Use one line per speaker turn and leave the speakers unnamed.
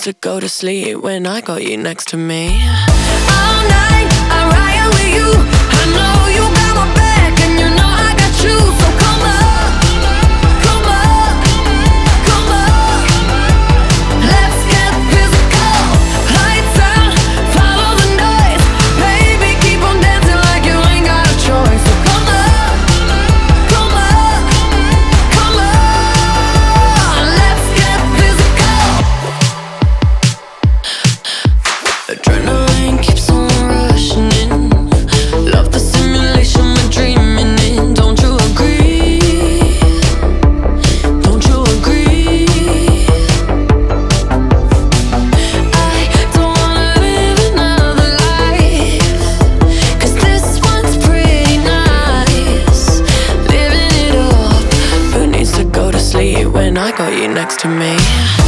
to go to sleep when I got you next to me.
All night I ride with you. I know you got my back and you know I got you. So come up, come up, come up. Let's get physical. Lights out, follow the noise. Baby, keep on dancing like you ain't got a choice. So come up, come up, come on. Let's get physical. Adrenaline keeps on rushing in. Love the simulation we're dreaming in. Don't you agree? Don't you agree? I don't wanna live another life, 'cause this one's pretty nice. Living it up.
Who needs to go to sleep when I got you next to me?